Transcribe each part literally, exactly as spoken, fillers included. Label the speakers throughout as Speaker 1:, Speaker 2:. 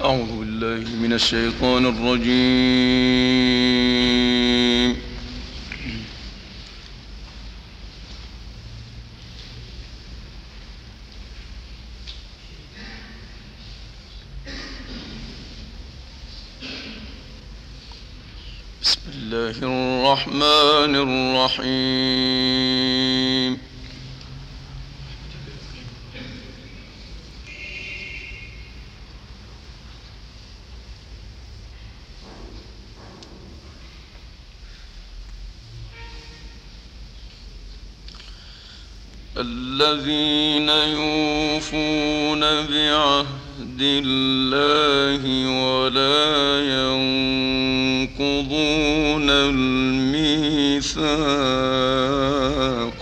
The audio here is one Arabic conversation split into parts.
Speaker 1: أعوذ بالله من الشيطان الرجيم. بسم الله الرحمن الرحيم. الذين يوفون بعهد الله ولا ينقضون الميثاق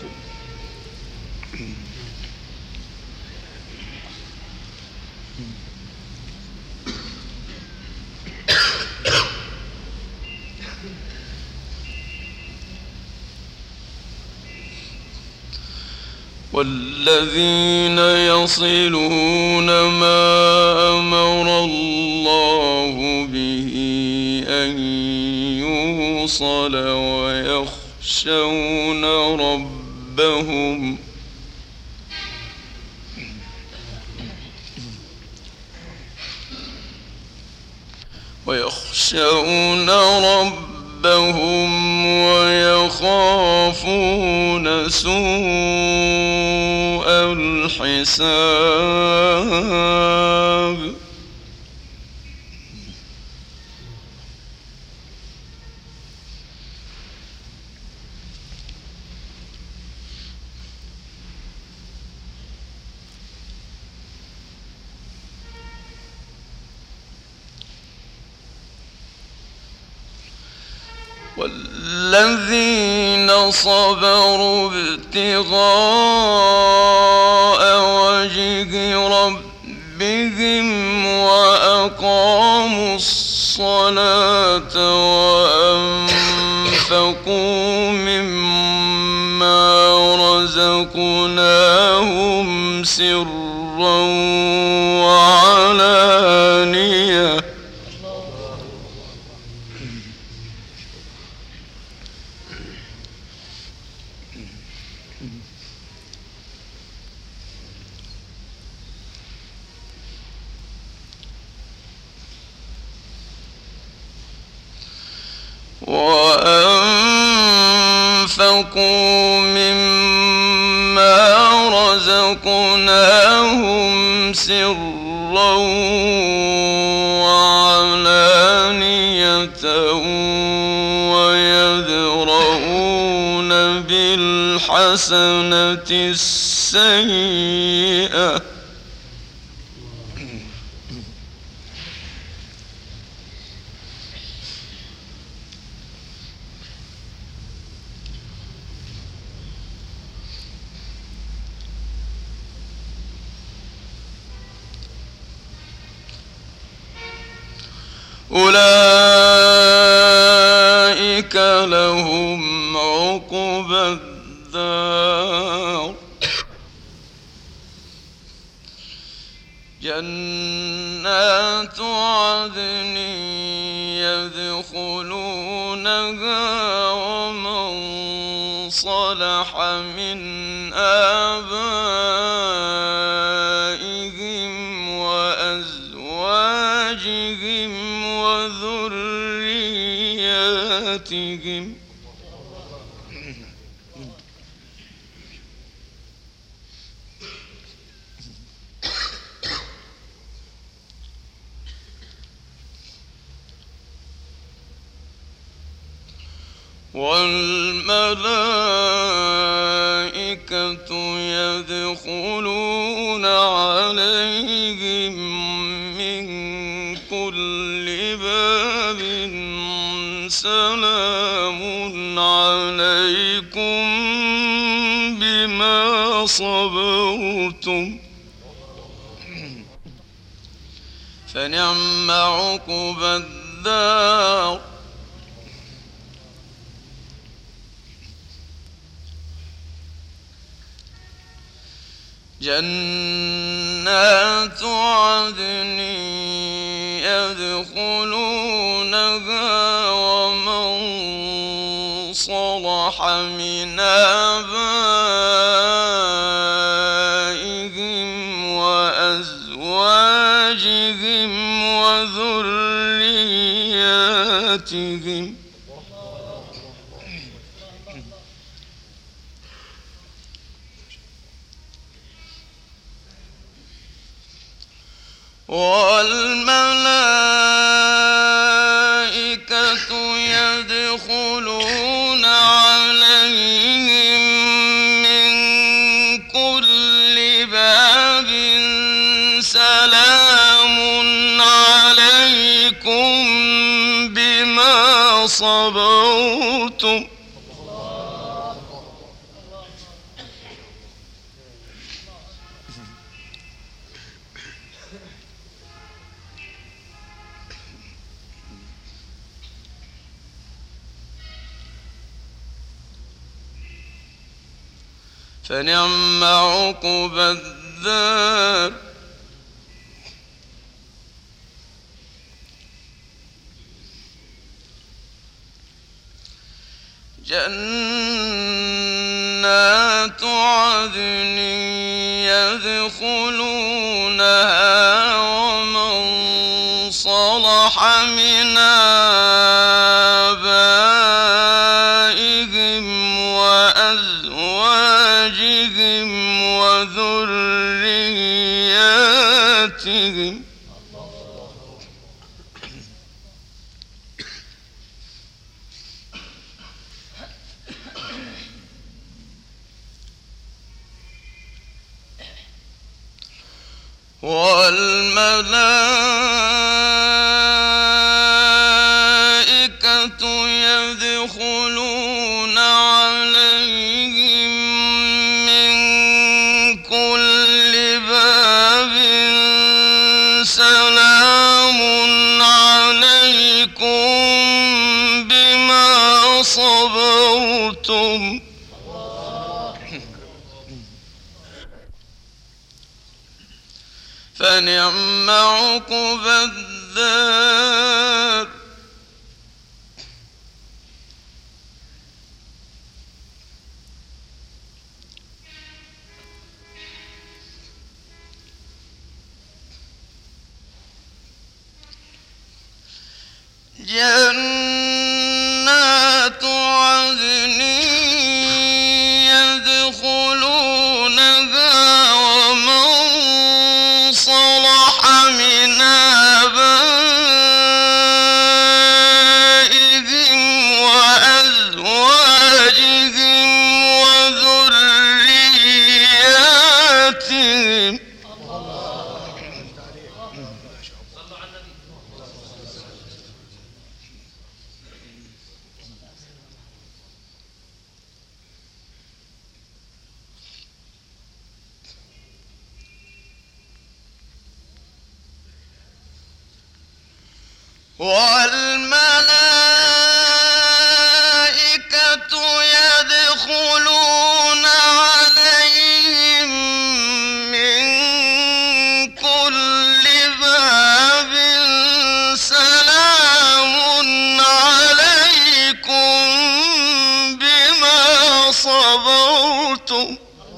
Speaker 1: والذين يصلون ما أمر الله به أن يوصل ويخشون ربهم ويخشون ربهم ويخافون سوء الحساب. والذين صبروا ابتغاء وجه ربهم وأقاموا الصلاة وأنفقوا مما رزقناهم سرا وعلانية وأنفقوا مما رزقناهم سرا وعلانية ويدرؤون بالحسنة السيئة أولئك لهم عقبى الدار جنات عدن يدخلونها ومن صلح من آبائهم وأزواجهم وذرياتهم والملائكة يدخلون عليهم من كل باب سلام عليكم بما صبرتم فنعم عقبى الدار جنات عدن يدخلونها ومن صلح من آبائهم وأزواجهم وذرياتهم والملائكة يدخلون عليهم من كل باب سلام عليكم بما صبرتم فنعم عقبى الدار. جنات عدن يدخلونها ومن صلح من آبائهم وأزواجهم وذرياتهم والملائكة يدخلون عليهم من كل باب سلام عليكم بما صبرتم فنعم عقبى الدار. جنات عدن يدخلونها ومن صلح من آبائهم وأزواجهم وذرياتهم والملائكة يدخلون عليهم من كل باب سلام عليكم بما صبرتم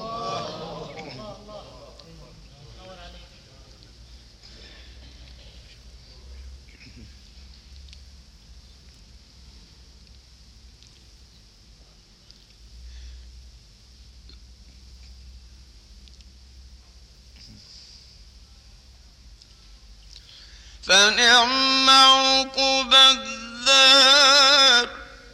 Speaker 1: فنعم عقبى الدار.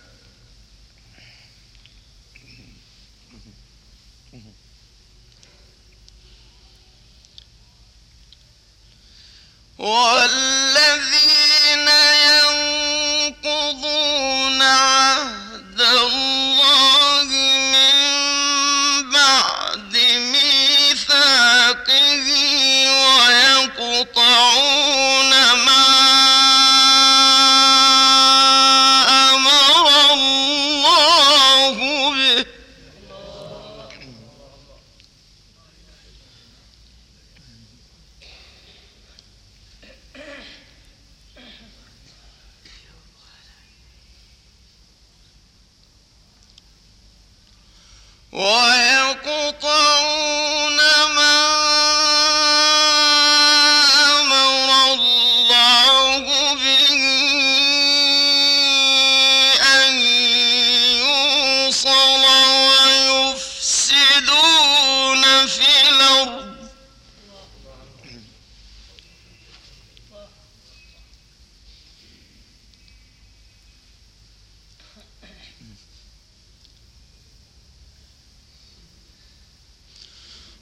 Speaker 1: والذين ينقضون عهد الله من بعد ميثاقه ويقطعون ما أمر الله به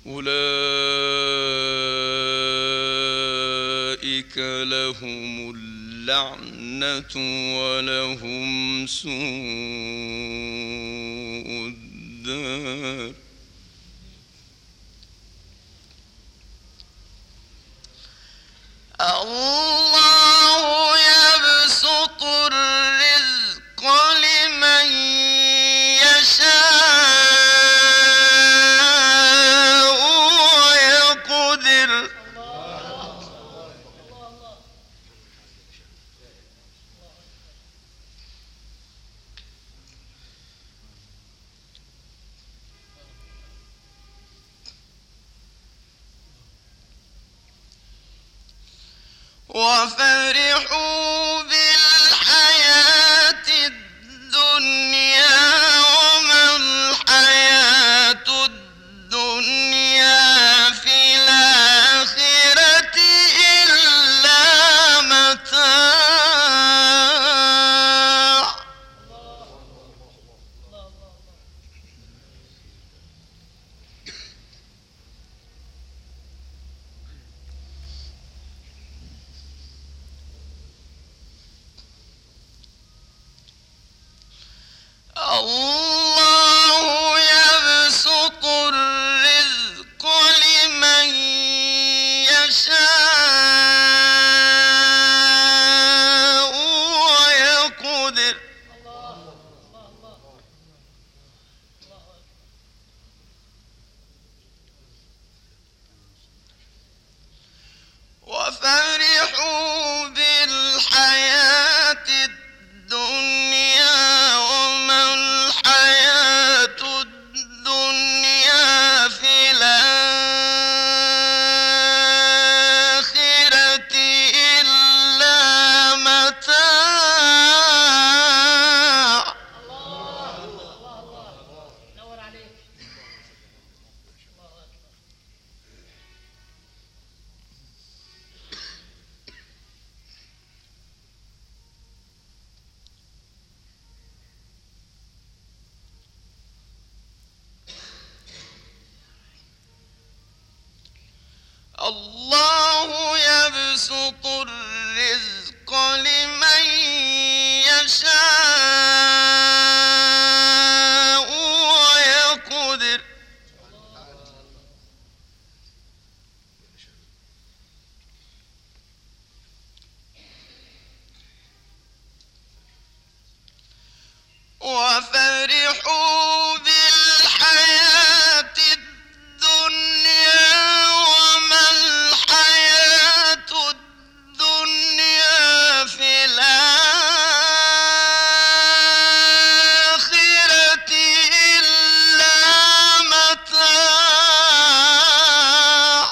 Speaker 1: أولئك لهم اللعنة ولهم سوء الدار. الله يبسط الرزق لمن يشاء ويقدر. وفرحوا بالحياة الدنيا وما الحياة الدنيا في الآخرة إلا متاع. الله يبسط الرزق لمن يشاء ويقدر. وفرحوا بالحياة الدنيا وما الحياة الدنيا في الآخرة إلا متاع.
Speaker 2: نور عليك.
Speaker 1: الله يبسط الرزق لمن يشاء ويقدر. وفرحوا بالحياة الدنيا وما الحياة الدنيا في الآخرة إلا متاع.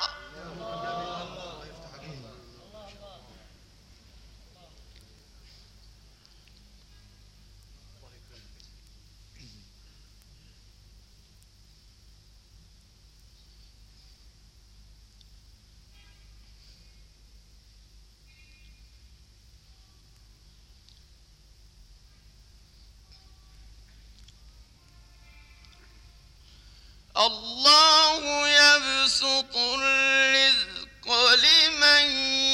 Speaker 1: الله يبسط الرزق لمن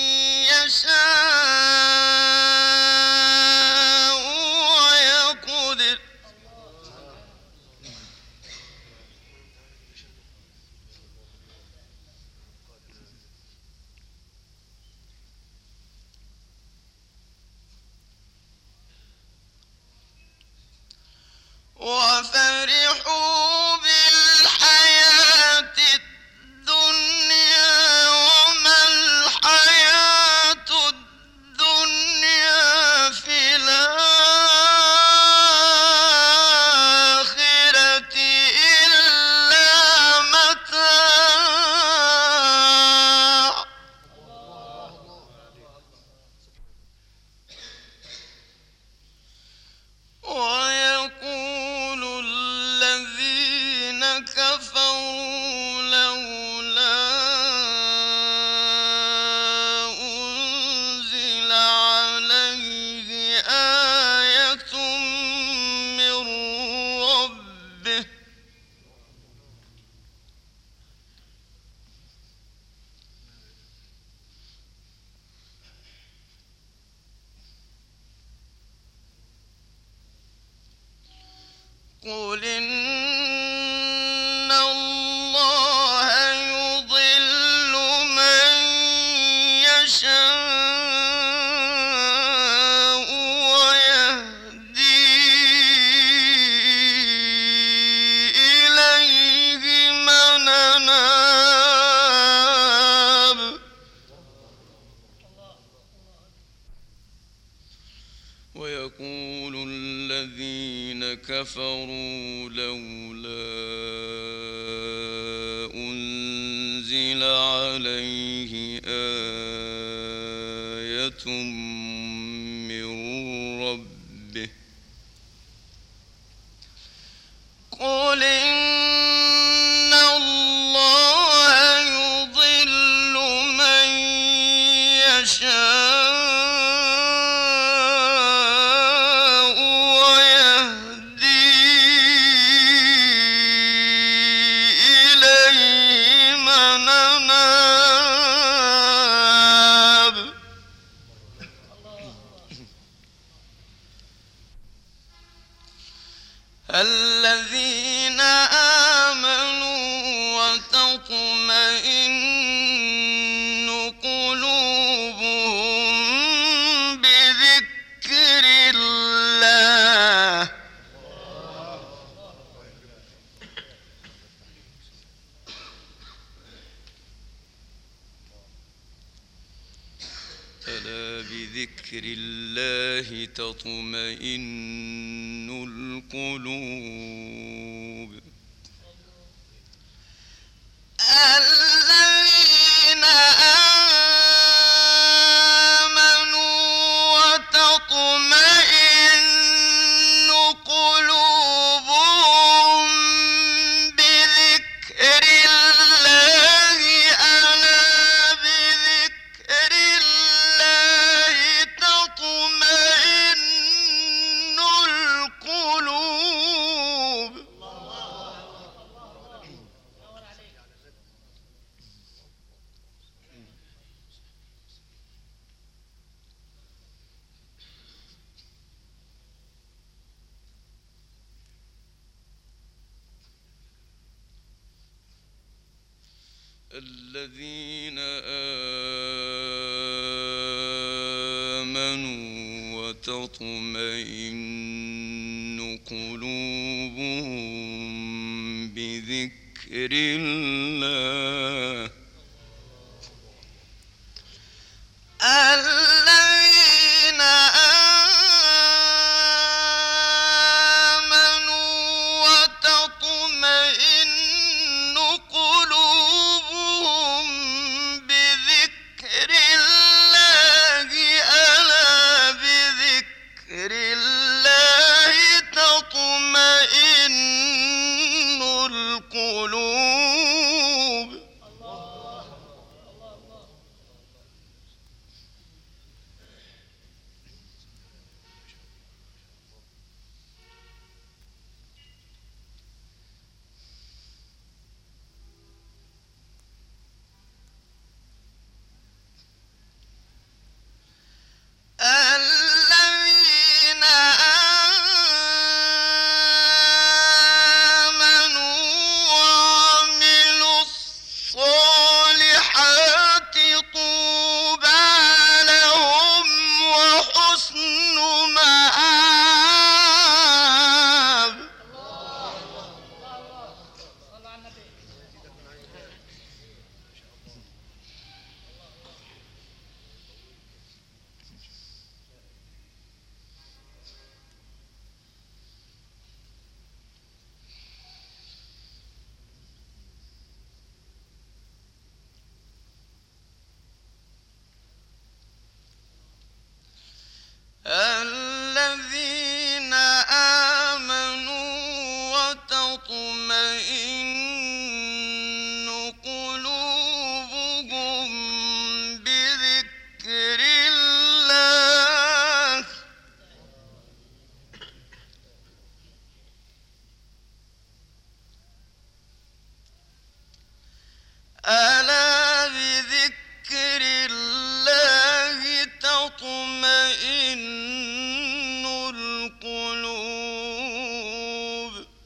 Speaker 1: يشاء ويقدر. وفرحوا بالحياة قل إن الله يضل من يشاء ويهدي إليه من أناب ويقول الذين كفروا لولا أنزل عليه آية من ربه قل إن الله يضل من يشاء الذين آمنوا وتطمئن قلوبهم بذكر الله ألا بذكر الله تطمئن القلوب الذين آمنوا وتطمئن قلوبهم بذكر الله ألا بذكر الله تطمئن القلوب الذين آمنوا وتطمئن قلوبهم بذكر الله الذين آمنوا وتطمئن قلوبهم بذكر الله ألا بذكر الله تطمئن القلوب الذين آمنوا وعملوا الصالحات طوبى لهم وحسن مآب الذين آمنوا وتطمئن قلوبهم بذكر الله ألا بذكر الله تطمئن القلوب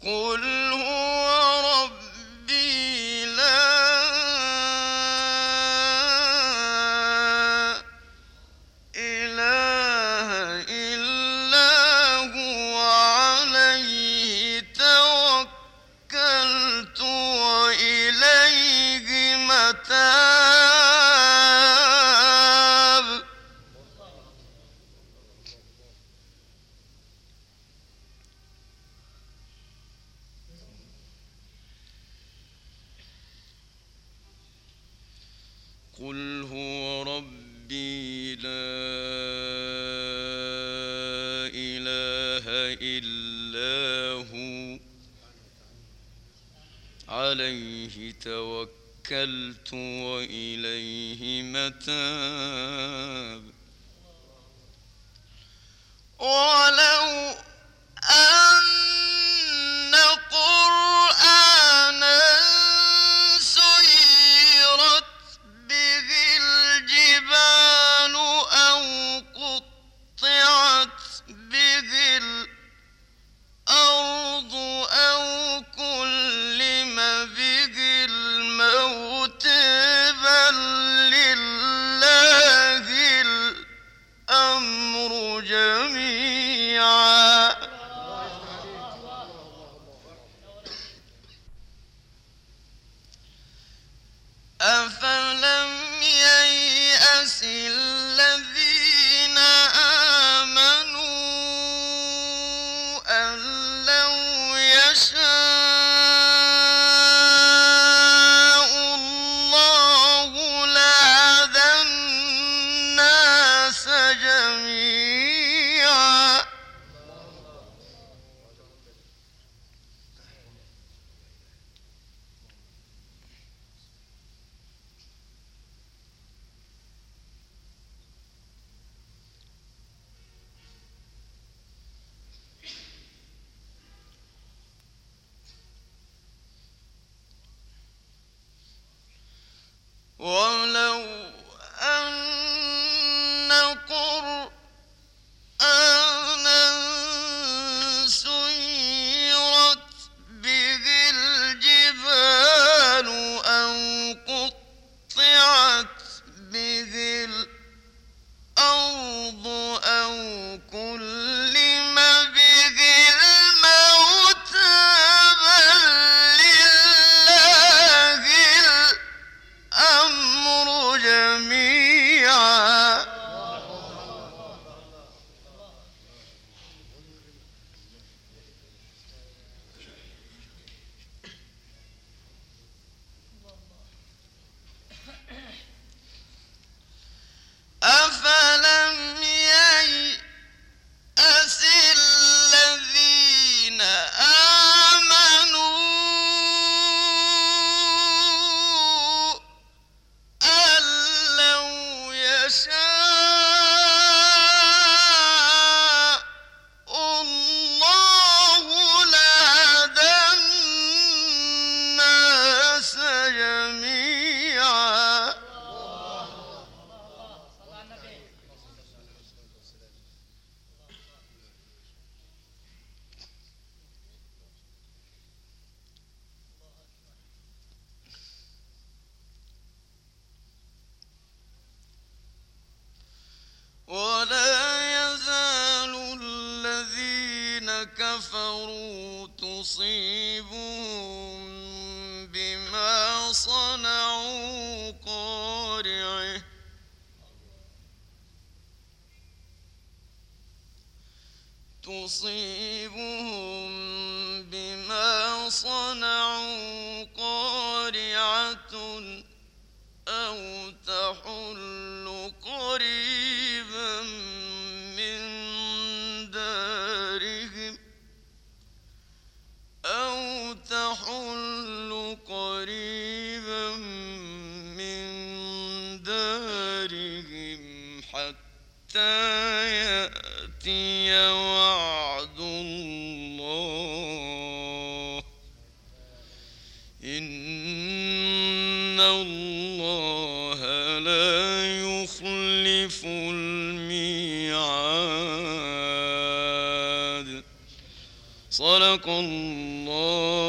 Speaker 1: قل هو ربي لا إله إلا هو عليه توكلت وإليه متاب. قل هو ربي لا إله إلا هو عليه توكلت وإليه متاب. ولو أن قرآنا سيرت به الجبال أو قطعت به الأرض أو كلم به الموت بل لله الأمر جميعا. أفلم ييأس الذين آمنوا أن لو يشاء الله لهدى الناس جميعا. ولو أن قرآنا سيرت به الجبال أو قطعت به الأرض أو كلم به الموت بل لله الأمر جميعا. أفلم ييأس الذين آمنوا أن لو يشاء الله لهدى الناس جميعا. ولا يزال الذين كفروا تصيبهم بما صنعوا قارعة تصيبهم بما صنعوا قارعة أو تحل قريبا من دارهم أو تحل قريبا من دارهم حتى يأتي وعد الله إن الله لا يخلف الميعاد. صدق الله